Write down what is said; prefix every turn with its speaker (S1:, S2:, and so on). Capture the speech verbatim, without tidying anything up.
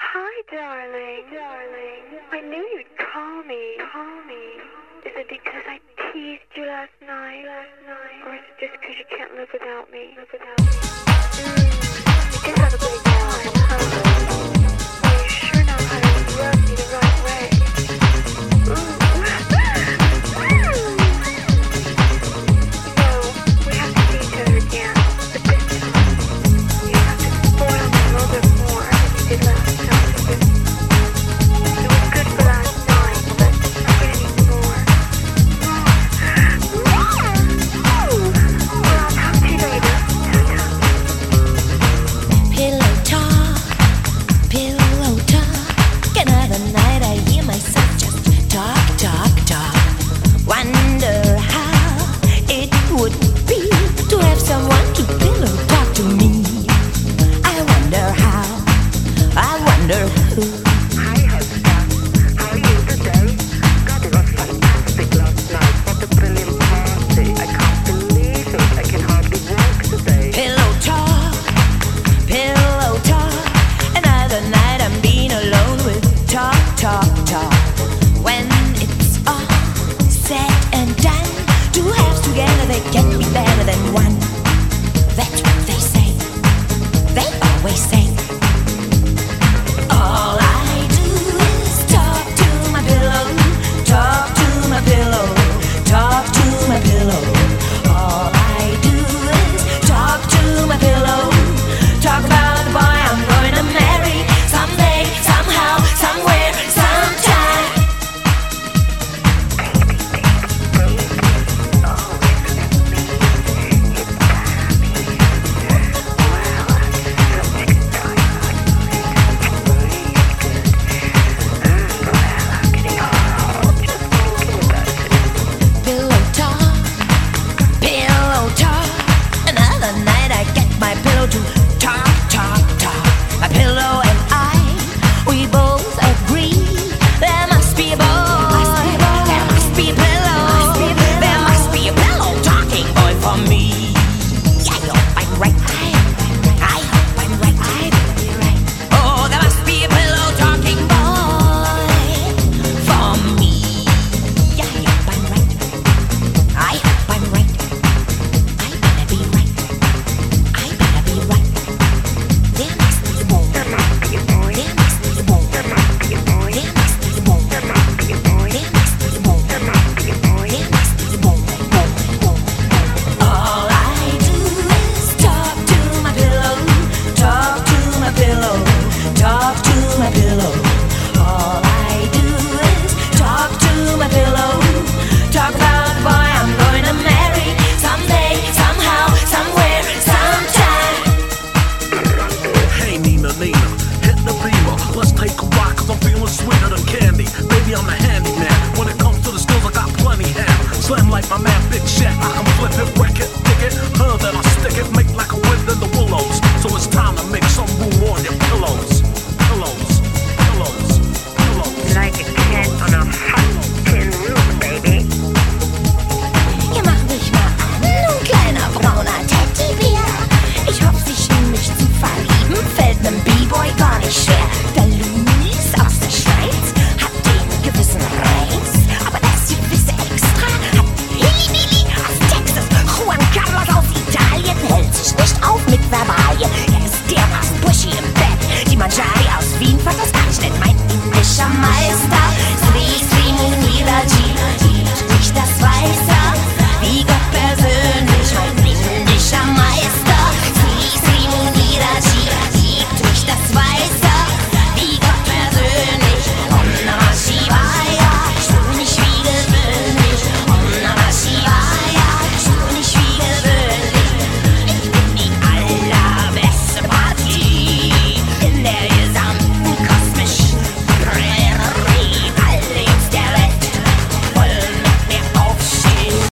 S1: Hi, darling. Darling. I knew you'd call me. Call me. Is it because I teased you last night? Last night? Or is it just because you can't live without me? Live without me? Mm, you did have a great time, huh? Well, you sure know how to rub me the right way. Ooh. No, we have to see each other again. But this time, you have to spoil me a little bit more than you did last time. It was good for last night, but I'm gonna need more. Well, I'll talk to you later.
S2: Pillow talk, pillow talk. Another night I hear myself just talk, talk, talk. Wonder how it would be to have someone to pillow talk to me. I wonder how, I wonder who.
S3: Hi, Hester. How are you today? God, it was fantastic last night. What a brilliant party. I can't believe it. I can hardly walk today.
S2: Pillow talk, pillow talk. Another night I'm being alone with talk, talk, talk. When it's all said and done, two halves together they can be better than one. That's what they say. They always say. All I do is talk to my pillow, talk to my pillow, talk to my pillow. All I do is talk to my pillow, talk about the boy I'm going to marry someday, somehow, somewhere, sometime. Pillow talk, pillow talk. Another night I get my pillow to talk, talk, talk. My pillow and I, we both agree there must be a boy, there must be a pillow, there must be a pillow talking boy for me. I hope I'm right. I hope I'm right. Oh, there must be a pillow talking boy for me. I hope I'm right. I hope I'm right. I better be right. I better be right. There must be a boy.
S3: There must be a boy.
S2: There must be a boy.
S3: There must be a boy.
S2: There must be a boy.
S3: There must be a boy.
S2: There must be a boy.
S3: There must be a boy.
S2: There must be a boy. All I do is talk to my pillow, talk to my pillow, talk to my pillow. All I do is talk to my pillow, talk about the boy I'm going to marry someday, somehow, somewhere, sometime.
S4: Hey Nina, Nina, hit the beamer. Let's take a ride cause I'm feeling sweeter than candy. Baby, I'm the handyman. When it comes to the skills, I got plenty hand. Slam like my man Big Shaq, I can flip it, wreck it.